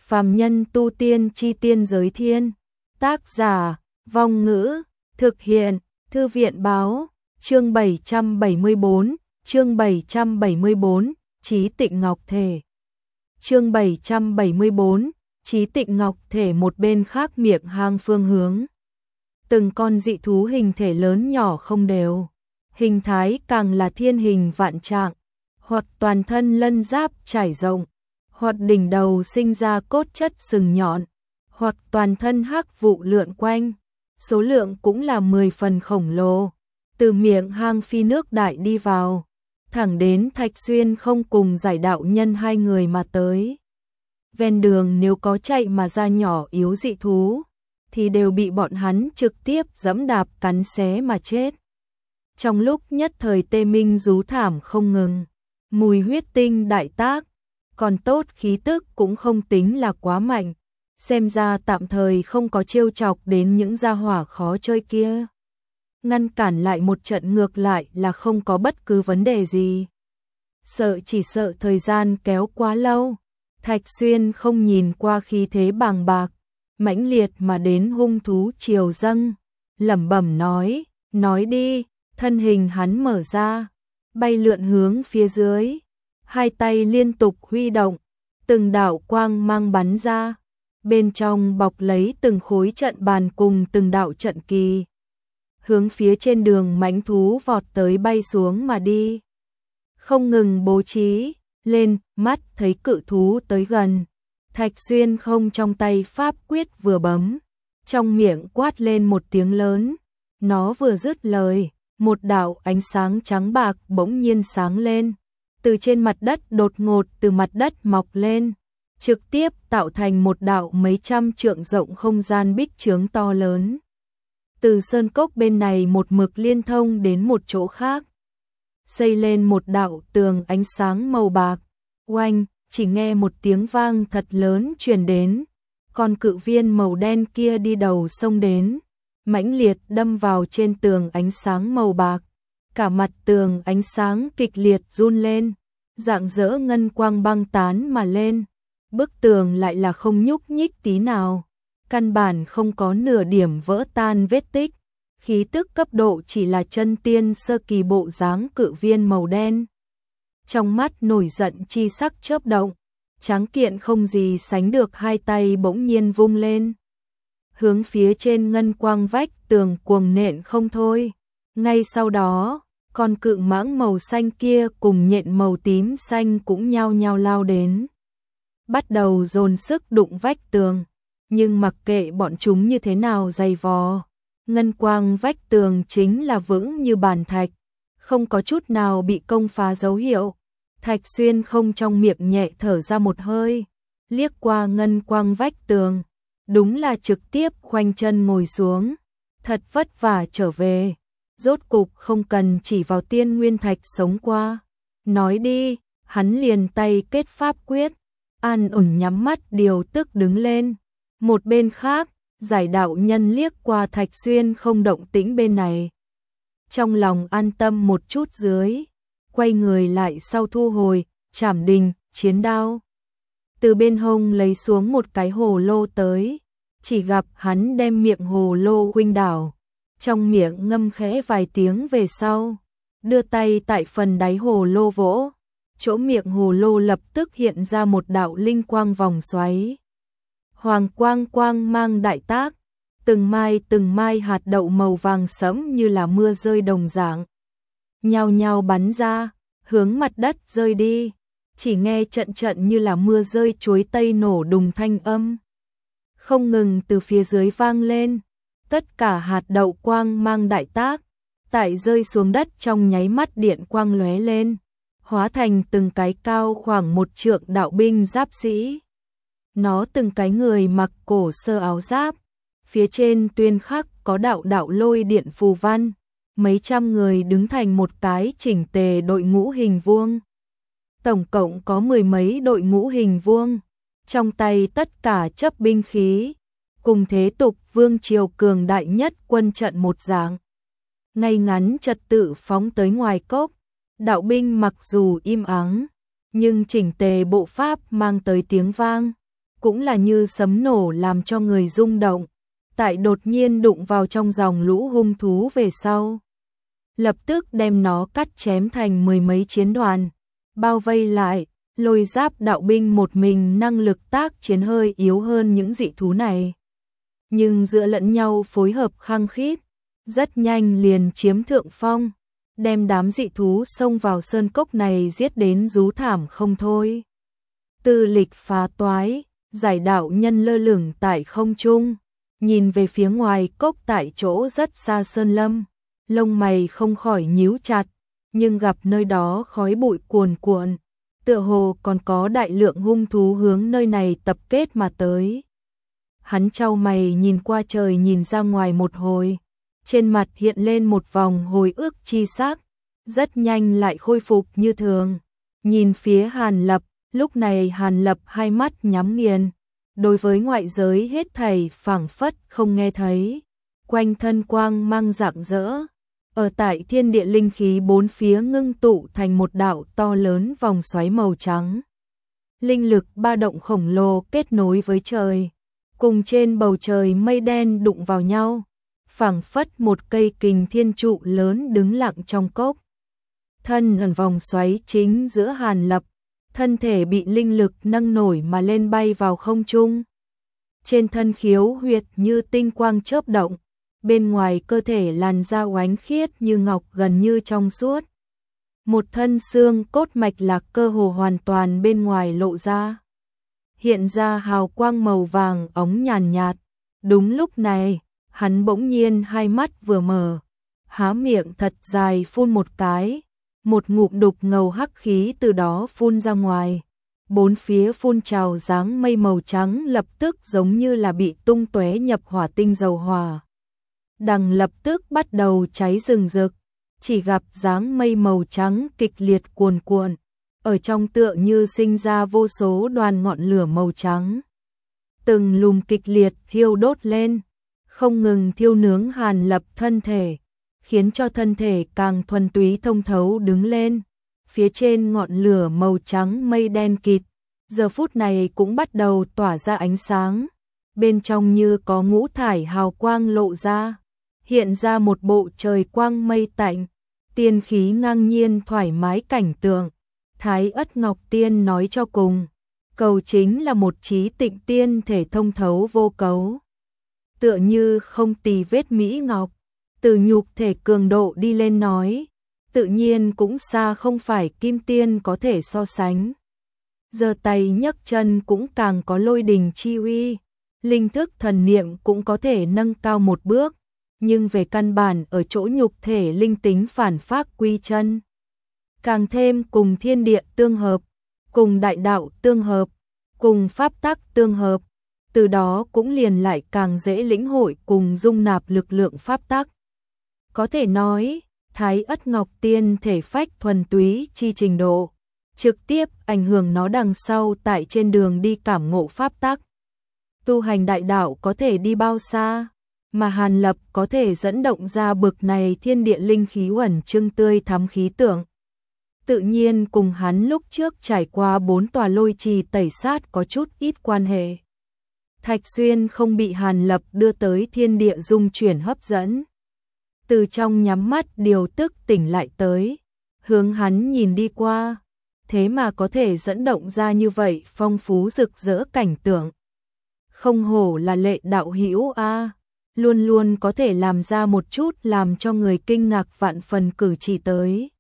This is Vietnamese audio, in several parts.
Phàm nhân tu tiên chi tiên giới thiên. Tác giả, Vong Ngữ, thực hiện, Thư viện báo, chương 774, chương 774, Chí Tịnh Ngọc Thể. Chương 774, Chí Tịnh Ngọc Thể. Một bên khác miệng hang phương hướng. Từng con dị thú hình thể lớn nhỏ không đều, hình thái càng là thiên hình vạn trạng, hoặc toàn thân lân giáp trải rộng, hoặc đỉnh đầu sinh ra cốt chất sừng nhọn, hoặc toàn thân hắc vụ lượn quanh, số lượng cũng là 10 phần khổng lồ. Từ miệng hang phi nước đại đi vào, thẳng đến Thạch Xuyên không cùng Giải đạo nhân hai người mà tới. Ven đường nếu có chạy mà ra nhỏ yếu dị thú, thì đều bị bọn hắn trực tiếp giẫm đạp cắn xé mà chết. Trong lúc nhất thời tê minh rú thảm không ngừng, mùi huyết tinh đại tác, còn tốt khí tức cũng không tính là quá mạnh, xem ra tạm thời không có trêu chọc đến những gia hỏa khó chơi kia. Ngăn cản lại một trận ngược lại là không có bất cứ vấn đề gì. Chỉ sợ thời gian kéo quá lâu, Thạch Xuyên không nhìn qua khí thế bàng bạc, mãnh liệt mà đến hung thú triều dâng, lẩm bẩm nói đi, thân hình hắn mở ra, bay lượn hướng phía dưới, hai tay liên tục huy động, từng đạo quang mang bắn ra, bên trong bọc lấy từng khối trận bàn cùng từng đạo trận kỳ, hướng phía trên đường mãnh thú vọt tới bay xuống mà đi. Không ngừng bố trí, lên, mắt thấy cự thú tới gần. Thạch Xuyên không trong tay pháp quyết vừa bấm, trong miệng quát lên một tiếng lớn. Nó vừa dứt lời, một đạo ánh sáng trắng bạc bỗng nhiên sáng lên, từ trên mặt đất đột ngột từ mặt đất mọc lên, trực tiếp tạo thành một đạo mấy trăm trượng rộng không gian bích chướng to lớn. Từ sơn cốc bên này một mực liên thông đến một chỗ khác, xây lên một đạo tường ánh sáng màu bạc. Oanh, chỉ nghe một tiếng vang thật lớn truyền đến, con cự viên màu đen kia đi đầu xông đến, mãnh liệt đâm vào trên tường ánh sáng màu bạc, cả mặt tường ánh sáng kịch liệt run lên, rạng rỡ ngân quang băng tán mà lên, bức tường lại là không nhúc nhích tí nào, căn bản không có nửa điểm vỡ tan vết tích, khí tức cấp độ chỉ là chân tiên sơ kỳ bộ dáng cự viên màu đen. Trong mắt nổi giận chi sắc chớp động, tráng kiện không gì sánh được hai tay bỗng nhiên vung lên, hướng phía trên ngân quang vách tường cuồng nện không thôi. Ngay sau đó, con cự mãng màu xanh kia cùng nhện màu tím xanh cũng nhao nhao lao đến, bắt đầu dồn sức đụng vách tường, nhưng mặc kệ bọn chúng như thế nào giày vò, ngân quang vách tường chính là vững như bàn thạch, không có chút nào bị công phá dấu hiệu. Thạch Xuyên không trong miệng nhẹ thở ra một hơi, liếc qua ngân quang vách tường, đúng là trực tiếp khoanh chân ngồi xuống, thật vất vả trở về, rốt cục không cần chỉ vào tiên nguyên thạch sống qua. Nói đi, hắn liền tay kết pháp quyết, an ổn nhắm mắt điều tức đứng lên. Một bên khác, Giải đạo nhân liếc qua Thạch Xuyên không động tĩnh bên này, trong lòng an tâm một chút dưới, quay người lại sau thu hồi Trảm Đình chiến đao, từ bên hông lấy xuống một cái hồ lô tới, chỉ gặp hắn đem miệng hồ lô huynh đảo, trong miệng ngâm khẽ vài tiếng về sau, đưa tay tại phần đáy hồ lô vỗ, chỗ miệng hồ lô lập tức hiện ra một đạo linh quang vòng xoáy, hoàng quang quang mang đại tác, từng mai hạt đậu màu vàng sẫm như là mưa rơi đồng dạng, nhao nhao bắn ra, hướng mặt đất rơi đi, chỉ nghe trận trận như là mưa rơi chuối tây nổ đùng thanh âm, không ngừng từ phía dưới vang lên, tất cả hạt đậu quang mang đại tác, tại rơi xuống đất trong nháy mắt điện quang lóe lên, hóa thành từng cái cao khoảng 1 trượng đạo binh giáp sĩ. Nó từng cái người mặc cổ sơ áo giáp, phía trên tuyên khắc có đạo đạo lôi điện phù văn, mấy trăm người đứng thành một cái chỉnh tề đội ngũ hình vuông. Tổng cộng có 10 mấy đội ngũ hình vuông, trong tay tất cả chấp binh khí, cùng thế tục vương triều cường đại nhất quân trận một dạng. Ngay ngắn trật tự phóng tới ngoài cốc, đạo binh mặc dù im ắng, nhưng chỉnh tề bộ pháp mang tới tiếng vang, cũng là như sấm nổ làm cho người rung động, tại đột nhiên đụng vào trong dòng lũ hung thú về sau. Lập tức đem nó cắt chém thành mười mấy chiến đoàn, bao vây lại, Lôi Giáp đạo binh một mình năng lực tác chiến hơi yếu hơn những dị thú này. Nhưng giữa lẫn nhau phối hợp khăng khít, rất nhanh liền chiếm thượng phong, đem đám dị thú xông vào sơn cốc này giết đến rú thảm không thôi. Tư Lịch phá toái, giải đạo nhân lơ lửng tại không trung, nhìn về phía ngoài cốc tại chỗ rất xa sơn lâm, lông mày không khỏi nhíu chặt, nhưng gặp nơi đó khói bụi cuồn cuộn, tựa hồ còn có đại lượng hung thú hướng nơi này tập kết mà tới. Hắn chau mày nhìn qua trời nhìn ra ngoài một hồi, trên mặt hiện lên một vòng hồi ức chi sắc, rất nhanh lại khôi phục như thường. Nhìn phía Hàn Lập, lúc này Hàn Lập hai mắt nhắm nghiền, đối với ngoại giới hết thảy phảng phất không nghe thấy, quanh thân quang mang rạng rỡ. Ở tại thiên địa linh khí bốn phía ngưng tụ thành một đạo to lớn vòng xoáy màu trắng. Linh lực ba động khổng lồ kết nối với trời, cùng trên bầu trời mây đen đụng vào nhau, phảng phất một cây kình thiên trụ lớn đứng lặng trong cốc. Thân ẩn vòng xoáy chính giữa Hàn Lập, thân thể bị linh lực nâng nổi mà lên bay vào không trung. Trên thân khiếu huyệt như tinh quang chớp động, bên ngoài cơ thể làn da oánh khiết như ngọc gần như trong suốt. Một thân xương cốt mạch lạc cơ hồ hoàn toàn bên ngoài lộ ra, hiện ra hào quang màu vàng óng nhàn nhạt. Đúng lúc này, hắn bỗng nhiên hai mắt vừa mở, há miệng thật dài phun một cái, một ngụm đục ngầu hắc khí từ đó phun ra ngoài. Bốn phía phun trào dáng mây màu trắng lập tức giống như là bị tung tóe nhập hỏa tinh dầu hỏa. Đằng lập tức bắt đầu cháy rừng rực, chỉ gặp dáng mây màu trắng kịch liệt cuồn cuộn, ở trong tựa như sinh ra vô số đoàn ngọn lửa màu trắng. Từng lùm kịch liệt thiêu đốt lên, không ngừng thiêu nướng Hàn Lập thân thể, khiến cho thân thể càng thuần túy thông thấu đứng lên. Phía trên ngọn lửa màu trắng mây đen kịt, giờ phút này cũng bắt đầu tỏa ra ánh sáng, bên trong như có ngũ thải hào quang lộ ra, hiện ra một bộ trời quang mây tạnh, tiên khí ngang nhiên thoải mái cảnh tượng. Thái Ất Ngọc Tiên nói cho cùng, cầu chính là một trí tịnh tiên thể thông thấu vô cấu, tựa như không tì vết mỹ ngọc, từ nhục thể cường độ đi lên nói, tự nhiên cũng xa không phải kim tiên có thể so sánh. Giơ tay nhấc chân cũng càng có lôi đình chi uy, linh thức thần niệm cũng có thể nâng cao một bước, nhưng về căn bản ở chỗ nhục thể linh tính phản phác quy chân. Càng thêm cùng thiên địa tương hợp, cùng đại đạo tương hợp, cùng pháp tắc tương hợp, từ đó cũng liền lại càng dễ lĩnh hội cùng dung nạp lực lượng pháp tắc. Có thể nói, Thái Ất Ngọc Tiên thể phách thuần túy chi trình độ, trực tiếp ảnh hưởng nó đằng sau tại trên đường đi cảm ngộ pháp tắc. Tu hành đại đạo có thể đi bao xa, mà Hàn Lập có thể dẫn động ra bực này thiên địa linh khí uẩn trưng tươi thắm khí tượng. Tự nhiên cùng hắn lúc trước trải qua 4 tòa lôi trì tẩy sát có chút ít quan hệ. Thạch Xuyên không bị Hàn Lập đưa tới thiên địa dung chuyển hấp dẫn, từ trong nhắm mắt điều tức tỉnh lại tới, hướng hắn nhìn đi qua, thế mà có thể dẫn động ra như vậy phong phú rực rỡ cảnh tượng. Không hổ là Lệ đạo hữu a, luôn luôn có thể làm ra một chút làm cho người kinh ngạc vạn phần cử chỉ tới.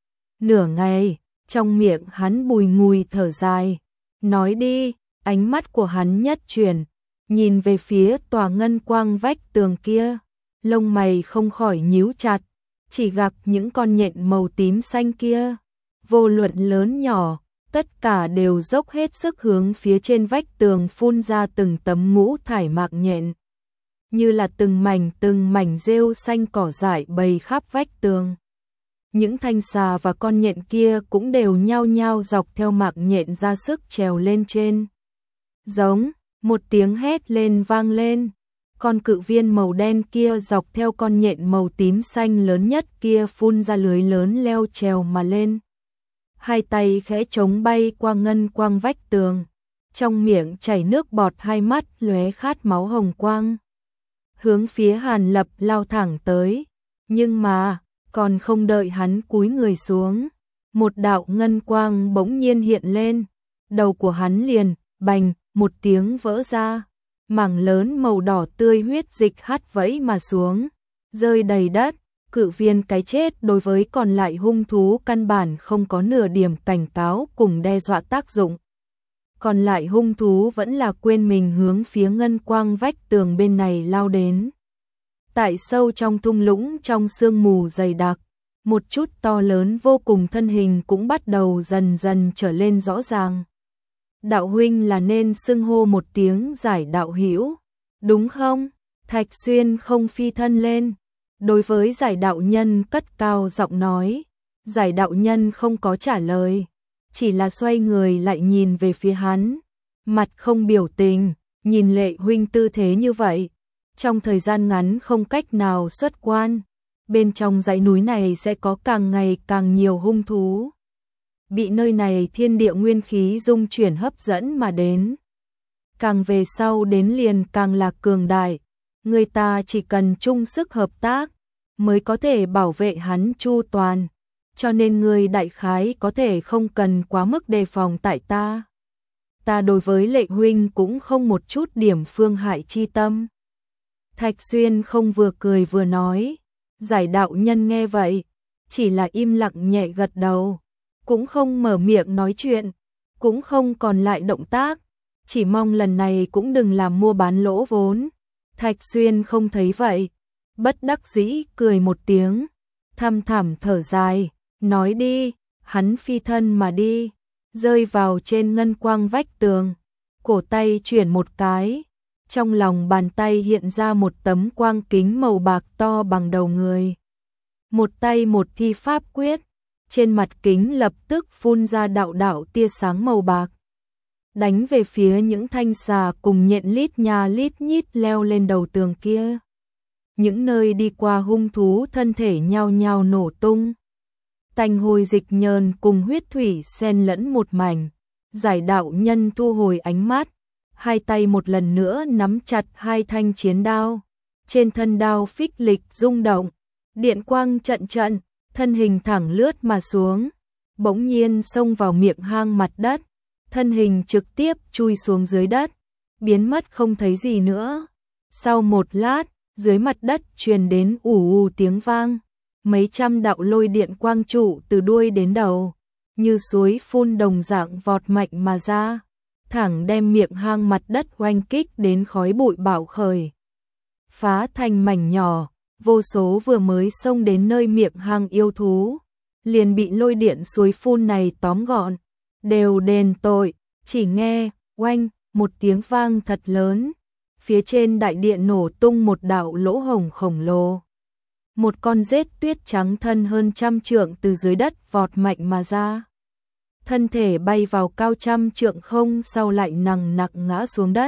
Nửa ngày, trong miệng hắn bùi ngùi thở dài, nói đi, ánh mắt của hắn nhất chuyển, nhìn về phía tòa ngân quang vách tường kia, lông mày không khỏi nhíu chặt, chỉ gặp những con nhện màu tím xanh kia, vô luận lớn nhỏ, tất cả đều dốc hết sức hướng phía trên vách tường phun ra từng tấm ngũ thải mạc nhện, như là từng mảnh rêu xanh cỏ dại bầy khắp vách tường. Những thanh xà và con nhện kia cũng đều nhao nhao dọc theo mạc nhện ra sức trèo lên trên. Giống, một tiếng hét lên vang lên, con cự viên màu đen kia dọc theo con nhện màu tím xanh lớn nhất kia phun ra lưới lớn leo trèo mà lên. Hai tay khẽ chống bay qua ngân quang vách tường, trong miệng chảy nước bọt, hai mắt lóe khát máu hồng quang, hướng phía Hàn Lập lao thẳng tới. Nhưng mà, còn không đợi hắn cúi người xuống, một đạo ngân quang bỗng nhiên hiện lên, đầu của hắn liền, bành, một tiếng vỡ ra, mảng lớn màu đỏ tươi huyết dịch hắt vẫy mà xuống, rơi đầy đất. Cự viên cái chết đối với còn lại hung thú căn bản không có nửa điểm cảnh cáo cùng đe dọa tác dụng. Còn lại hung thú vẫn là quên mình hướng phía ngân quang vách tường bên này lao đến. Tại sâu trong thung lũng trong sương mù dày đặc, một chút to lớn vô cùng thân hình cũng bắt đầu dần dần trở lên rõ ràng. Đạo huynh là nên xưng hô một tiếng Giải đạo hữu, đúng không? Thạch Xuyên không phi thân lên, đối với Giải đạo nhân cất cao giọng nói. Giải đạo nhân không có trả lời, chỉ là xoay người lại nhìn về phía hắn, mặt không biểu tình, nhìn Lệ huynh tư thế như vậy, trong thời gian ngắn không cách nào xuất quan, bên trong dãy núi này sẽ có càng ngày càng nhiều hung thú. Bị nơi này thiên địa nguyên khí dung chuyển hấp dẫn mà đến. Càng về sau đến liền càng là cường đại, người ta chỉ cần chung sức hợp tác, mới có thể bảo vệ hắn chu toàn. Cho nên người đại khái có thể không cần quá mức đề phòng tại ta. Ta đối với Lệ huynh cũng không một chút điểm phương hại chi tâm. Thạch Xuyên không vừa cười vừa nói. Giải đạo nhân nghe vậy, chỉ là im lặng nhẹ gật đầu, cũng không mở miệng nói chuyện, cũng không còn lại động tác, chỉ mong lần này cũng đừng làm mua bán lỗ vốn. Thạch Xuyên không thấy vậy, bất đắc dĩ cười một tiếng, thăm thẳm thở dài, nói đi. Hắn phi thân mà đi, rơi vào trên ngân quang vách tường, cổ tay chuyển một cái, trong lòng bàn tay hiện ra một tấm quang kính màu bạc to bằng đầu người. Một tay một thi pháp quyết, trên mặt kính lập tức phun ra đạo đạo tia sáng màu bạc, đánh về phía những thanh xà cùng nhện lít nha lít nhít leo lên đầu tường kia. Những nơi đi qua hung thú thân thể nhao nhao nổ tung. Tanh hôi dịch nhờn cùng huyết thủy xen lẫn một mảnh. Giải đạo nhân thu hồi ánh mắt, hai tay một lần nữa nắm chặt hai thanh chiến đao. Trên thân đao phích lịch rung động, điện quang trận trận, thân hình thẳng lướt mà xuống, bỗng nhiên xông vào miệng hang mặt đất, thân hình trực tiếp chui xuống dưới đất, biến mất không thấy gì nữa. Sau một lát, dưới mặt đất truyền đến ù ù tiếng vang, mấy trăm đạo lôi điện quang trụ từ đuôi đến đầu, như suối phun đồng dạng vọt mạnh mà ra, thẳng đem miệng hang mặt đất oanh kích đến khói bụi bạo khởi, phá thành mảnh nhỏ. Vô số vừa mới xông đến nơi miệng hang yêu thú, liền bị lôi điện suối phun này tóm gọn, đều đền tội. Chỉ nghe oanh một tiếng vang thật lớn, phía trên đại điện nổ tung một đạo lỗ hổng khổng lồ. Một con rết tuyết trắng thân hơn 100 trượng từ dưới đất vọt mạnh mà ra, thân thể bay vào cao 100 trượng không, sau lại nặng nặc ngã xuống đất,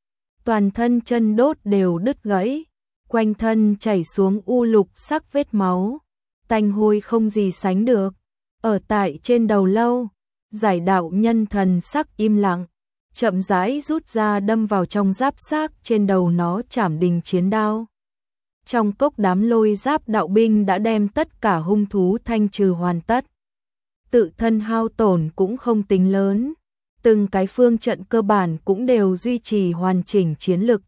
toàn thân chân đốt đều đứt gãy, quanh thân chảy xuống u lục sắc vết máu, tanh hôi không gì sánh được. Ở tại trên đầu lâu, Giải đạo nhân thần sắc im lặng, chậm rãi rút ra đâm vào trong giáp xác trên đầu nó trảm đình chiến đao. Trong cốc đám lôi giáp đạo binh đã đem tất cả hung thú thanh trừ hoàn tất. Tự thân hao tổn cũng không tính lớn, từng cái phương trận cơ bản cũng đều duy trì hoàn chỉnh chiến lực.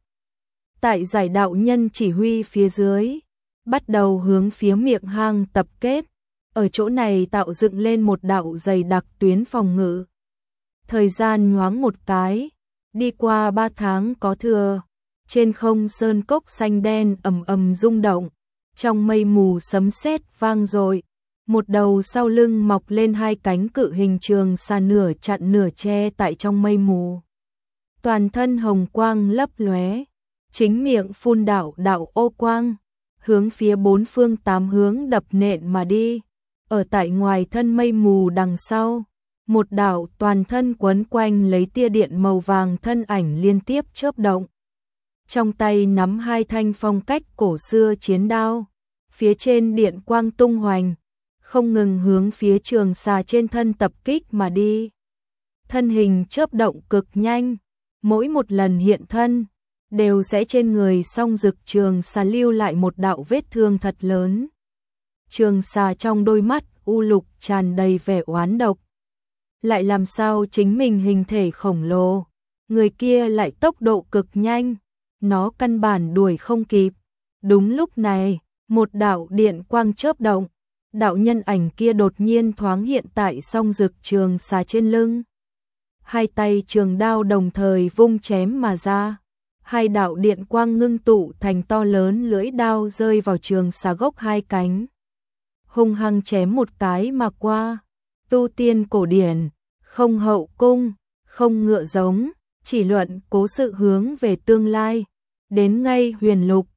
Tại Giải đạo nhân chỉ huy phía dưới, bắt đầu hướng phía miệng hang tập kết, ở chỗ này tạo dựng lên một đạo dày đặc tuyến phòng ngự. Thời gian nhoáng một cái, đi qua 3 tháng có thừa, trên không sơn cốc xanh đen ầm ầm rung động, trong mây mù sấm sét vang dội, một đầu sau lưng mọc lên hai cánh cự hình trường xà nửa chặn nửa che tại trong mây mù. Toàn thân hồng quang lấp lóe, chính miệng phun đạo đạo ô quang, hướng phía bốn phương tám hướng đập nện mà đi. Ở tại ngoài thân mây mù đằng sau, một đạo toàn thân quấn quanh lấy tia điện màu vàng thân ảnh liên tiếp chớp động. Trong tay nắm hai thanh phong cách cổ xưa chiến đao, phía trên điện quang tung hoành, không ngừng hướng phía trường xà trên thân tập kích mà đi. thân hình chớp động cực nhanh, mỗi một lần hiện thân đều sẽ trên người Song Dực Trường Xà lưu lại một đạo vết thương thật lớn. Trường Xà trong đôi mắt u lục tràn đầy vẻ oán độc. Lại làm sao chính mình hình thể khổng lồ, người kia lại tốc độ cực nhanh, nó căn bản đuổi không kịp. Đúng lúc này, một đạo điện quang chớp động, đạo nhân ảnh kia đột nhiên thoáng hiện tại Song Dực Trường Xà trên lưng. Hai tay trường đao đồng thời vung chém mà ra, hai đạo điện quang ngưng tụ thành to lớn lưỡi đao rơi vào Trường Xà gốc hai cánh. Hung hăng chém một cái mà qua. Tu tiên cổ điển, không hậu cung, không ngựa giống, chỉ luận cố sự hướng về tương lai. Đến ngay huyền lục,